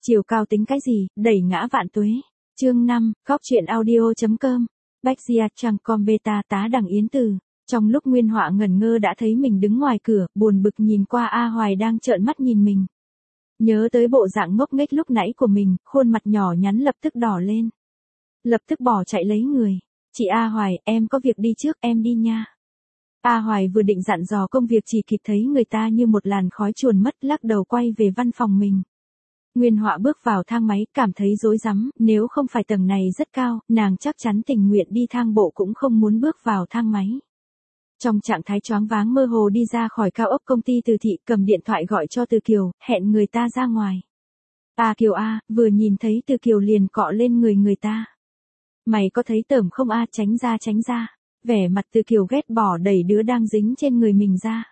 Chiều cao tính cái gì, đẩy ngã vạn tuế. Chương 5, góc chuyện audio.com. Bách Gia Trang Com Beta tá Đằng Yến Từ. Trong lúc Nguyên Họa ngẩn ngơ đã thấy mình đứng ngoài cửa, buồn bực nhìn qua A Hoài đang trợn mắt nhìn mình. Nhớ tới bộ dạng ngốc nghếch lúc nãy của mình, khuôn mặt nhỏ nhắn lập tức đỏ lên. Lập tức bỏ chạy lấy người. Chị A Hoài, em có việc đi trước, em đi nha. A Hoài vừa định dặn dò công việc chỉ kịp thấy người ta như một làn khói chuồn mất, lắc đầu quay về văn phòng mình. Nguyên Họa bước vào thang máy, cảm thấy rối rắm, nếu không phải tầng này rất cao, nàng chắc chắn tình nguyện đi thang bộ cũng không muốn bước vào thang máy. Trong trạng thái choáng váng mơ hồ đi ra khỏi cao ốc công ty Từ Thị, cầm điện thoại gọi cho Từ Kiều, hẹn người ta ra ngoài. À Kiều A, vừa nhìn thấy Từ Kiều liền cọ lên người ta. Mày có thấy tởm không A, tránh ra. Vẻ mặt Từ Kiều ghét bỏ đẩy đứa đang dính trên người mình ra.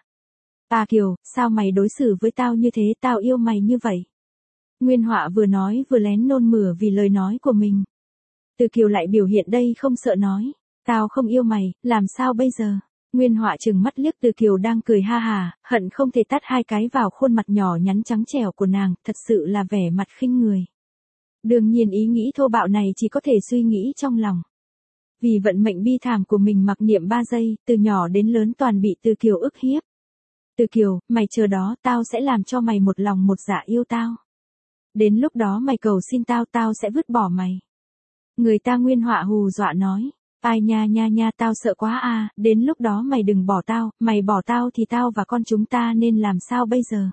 À Kiều, sao mày đối xử với tao như thế, tao yêu mày như vậy. Nguyên Họa vừa nói vừa lén nôn mửa vì lời nói của mình. Từ Kiều lại biểu hiện đây không sợ nói. Tao không yêu mày, làm sao bây giờ? Nguyên Họa trừng mắt liếc Từ Kiều đang cười ha hà, hận không thể tát hai cái vào khuôn mặt nhỏ nhắn trắng trẻo của nàng, thật sự là vẻ mặt khinh người. Đương nhiên ý nghĩ thô bạo này chỉ có thể suy nghĩ trong lòng. Vì vận mệnh bi thảm của mình mặc niệm 3 giây, từ nhỏ đến lớn toàn bị Từ Kiều ức hiếp. Từ Kiều, mày chờ đó, tao sẽ làm cho mày một lòng một dạ yêu tao. Đến lúc đó mày cầu xin tao, tao sẽ vứt bỏ mày. Người ta Nguyên Họa hù dọa nói. Ai nha, tao sợ quá à, đến lúc đó mày đừng bỏ tao, mày bỏ tao thì tao và con chúng ta nên làm sao bây giờ?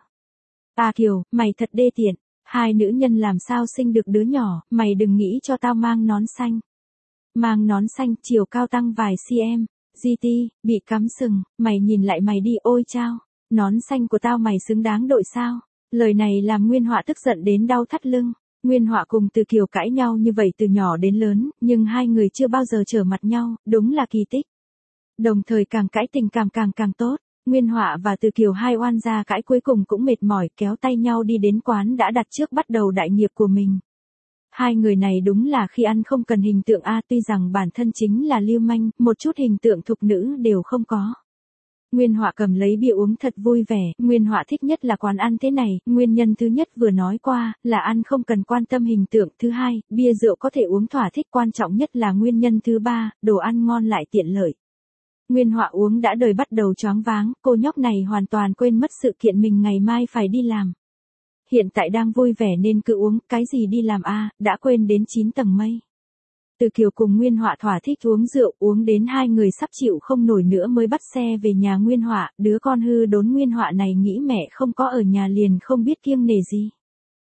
À Kiều, mày thật đê tiện, hai nữ nhân làm sao sinh được đứa nhỏ, mày đừng nghĩ cho tao mang nón xanh. Mang nón xanh, chiều cao tăng vài cm, GT, bị cắm sừng, mày nhìn lại mày đi ôi chao, nón xanh của tao mày xứng đáng đội sao? Lời này làm Nguyên Họa tức giận đến đau thắt lưng. Nguyên Họa cùng Từ Kiều cãi nhau như vậy từ nhỏ đến lớn, nhưng hai người chưa bao giờ trở mặt nhau, đúng là kỳ tích. Đồng thời càng cãi tình cảm càng tốt. Nguyên Họa và Từ Kiều hai oan gia cãi cuối cùng cũng mệt mỏi kéo tay nhau đi đến quán đã đặt trước bắt đầu đại nghiệp của mình. Hai người này đúng là khi ăn không cần hình tượng A, tuy rằng bản thân chính là lưu manh, một chút hình tượng thục nữ đều không có. Nguyên Họa cầm lấy bia uống thật vui vẻ, Nguyên Họa thích nhất là quán ăn thế này, nguyên nhân thứ nhất vừa nói qua, là ăn không cần quan tâm hình tượng, thứ hai, bia rượu có thể uống thỏa thích, quan trọng nhất là nguyên nhân thứ ba, đồ ăn ngon lại tiện lợi. Nguyên Họa uống đã đời bắt đầu choáng váng, cô nhóc này hoàn toàn quên mất sự kiện mình ngày mai phải đi làm. Hiện tại đang vui vẻ nên cứ uống, cái gì đi làm a, đã quên đến 9 tầng mây. Từ Kiều cùng Nguyên Họa thỏa thích uống rượu, uống đến hai người sắp chịu không nổi nữa mới bắt xe về nhà Nguyên Họa, đứa con hư đốn Nguyên Họa này nghĩ mẹ không có ở nhà liền không biết kiêng nể gì.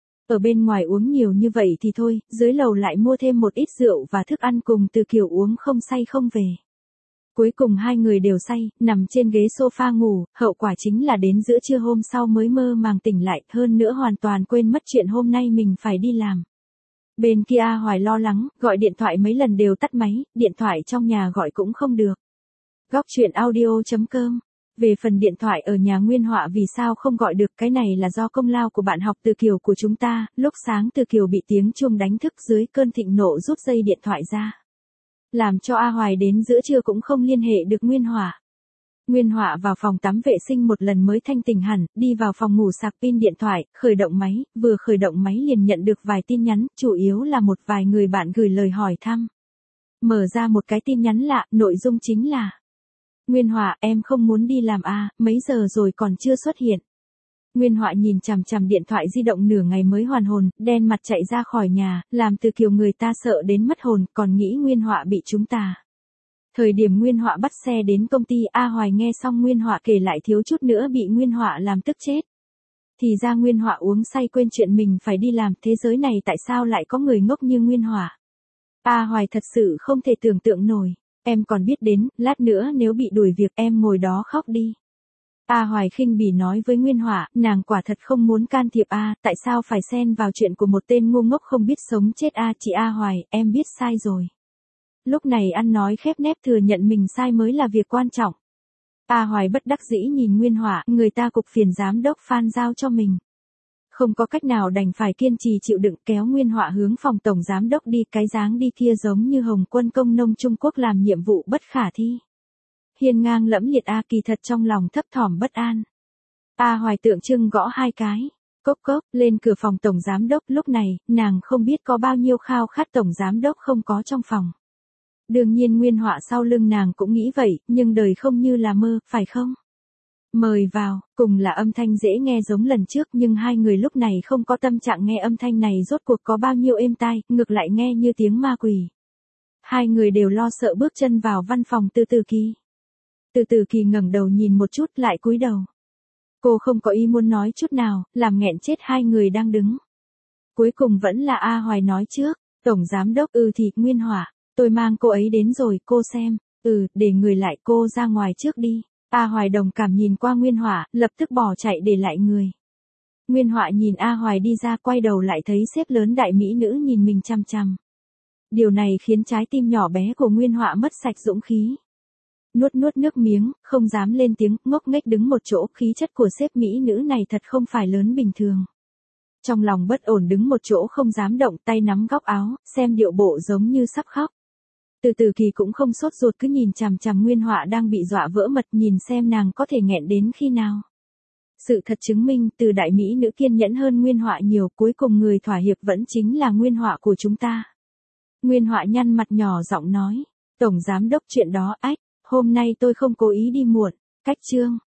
Ở bên ngoài uống nhiều như vậy thì thôi, dưới lầu lại mua thêm một ít rượu và thức ăn cùng Từ Kiều uống không say không về. Cuối cùng hai người đều say, nằm trên ghế sofa ngủ, hậu quả chính là đến giữa trưa hôm sau mới mơ màng tỉnh lại, hơn nữa hoàn toàn quên mất chuyện hôm nay mình phải đi làm. Bên kia A Hoài lo lắng, gọi điện thoại mấy lần đều tắt máy, điện thoại trong nhà gọi cũng không được. Góc chuyện audio.com. Về phần điện thoại ở nhà Nguyên Họa vì sao không gọi được, cái này là do công lao của bạn học Từ Kiều của chúng ta, lúc sáng Từ Kiều bị tiếng chuông đánh thức dưới cơn thịnh nộ rút dây điện thoại ra. Làm cho A Hoài đến giữa trưa cũng không liên hệ được Nguyên Họa. Nguyên Họa vào phòng tắm vệ sinh một lần mới thanh tỉnh hẳn, đi vào phòng ngủ sạc pin điện thoại, khởi động máy, vừa khởi động máy liền nhận được vài tin nhắn, chủ yếu là một vài người bạn gửi lời hỏi thăm. Mở ra một cái tin nhắn lạ, nội dung chính là: Nguyên Họa, em không muốn đi làm à, mấy giờ rồi còn chưa xuất hiện. Nguyên Họa nhìn chằm chằm điện thoại di động nửa ngày mới hoàn hồn, đen mặt chạy ra khỏi nhà, làm Từ Kiều người ta sợ đến mất hồn, còn nghĩ Nguyên Họa bị chúng ta. Thời điểm Nguyên Họa bắt xe đến công ty, A Hoài nghe xong Nguyên Họa kể lại thiếu chút nữa bị Nguyên Họa làm tức chết. Thì ra Nguyên Họa uống say quên chuyện mình phải đi làm, thế giới này tại sao lại có người ngốc như Nguyên Họa. A Hoài thật sự không thể tưởng tượng nổi, em còn biết đến, lát nữa nếu bị đuổi việc em ngồi đó khóc đi. A Hoài khinh bỉ nói với Nguyên Họa, nàng quả thật không muốn can thiệp a, tại sao phải xen vào chuyện của một tên ngu ngốc không biết sống chết a, chị A Hoài, em biết sai rồi. Lúc này ăn nói khép nép thừa nhận mình sai mới là việc quan trọng. A Hoài bất đắc dĩ nhìn Nguyên Họa, người ta cục phiền giám đốc Phan giao cho mình. Không có cách nào đành phải kiên trì chịu đựng, kéo Nguyên Họa hướng phòng tổng giám đốc đi, cái dáng đi kia giống như Hồng quân công nông Trung Quốc làm nhiệm vụ bất khả thi. Hiên ngang lẫm liệt a, kỳ thật trong lòng thấp thỏm bất an. A Hoài tượng trưng gõ hai cái. Cốc cốc, lên cửa phòng tổng giám đốc, lúc này, nàng không biết có bao nhiêu khao khát tổng giám đốc không có trong phòng. Đương nhiên Nguyên Họa sau lưng nàng cũng nghĩ vậy, nhưng đời không như là mơ, phải không? Mời vào, cùng là âm thanh dễ nghe giống lần trước, nhưng hai người lúc này không có tâm trạng nghe âm thanh này rốt cuộc có bao nhiêu êm tai, ngược lại nghe như tiếng ma quỷ. Hai người đều lo sợ bước chân vào văn phòng Từ Từ Kỳ. Từ Từ Kỳ ngẩng đầu nhìn một chút lại cúi đầu. Cô không có ý muốn nói chút nào, làm nghẹn chết hai người đang đứng. Cuối cùng vẫn là A Hoài nói trước, tổng giám đốc thì Nguyên Họa, tôi mang cô ấy đến rồi, cô xem, để người lại cô ra ngoài trước đi. A Hoài đồng cảm nhìn qua Nguyên Họa, lập tức bỏ chạy để lại người. Nguyên Họa nhìn A Hoài đi ra, quay đầu lại thấy sếp lớn đại mỹ nữ nhìn mình chằm chằm. Điều này khiến trái tim nhỏ bé của Nguyên Họa mất sạch dũng khí. Nuốt nước miếng, không dám lên tiếng, ngốc nghếch đứng một chỗ, khí chất của sếp mỹ nữ này thật không phải lớn bình thường. Trong lòng bất ổn đứng một chỗ không dám động, tay nắm góc áo, xem điệu bộ giống như sắp khóc. Từ Từ Kỳ cũng không sốt ruột, cứ nhìn chằm chằm Nguyên Họa đang bị dọa vỡ mật, nhìn xem nàng có thể nghẹn đến khi nào. Sự thật chứng minh, từ đại mỹ nữ kiên nhẫn hơn Nguyên Họa nhiều, cuối cùng người thỏa hiệp vẫn chính là Nguyên Họa của chúng ta. Nguyên Họa nhăn mặt nhỏ giọng nói, tổng giám đốc chuyện đó, hôm nay tôi không cố ý đi muộn, cách chương.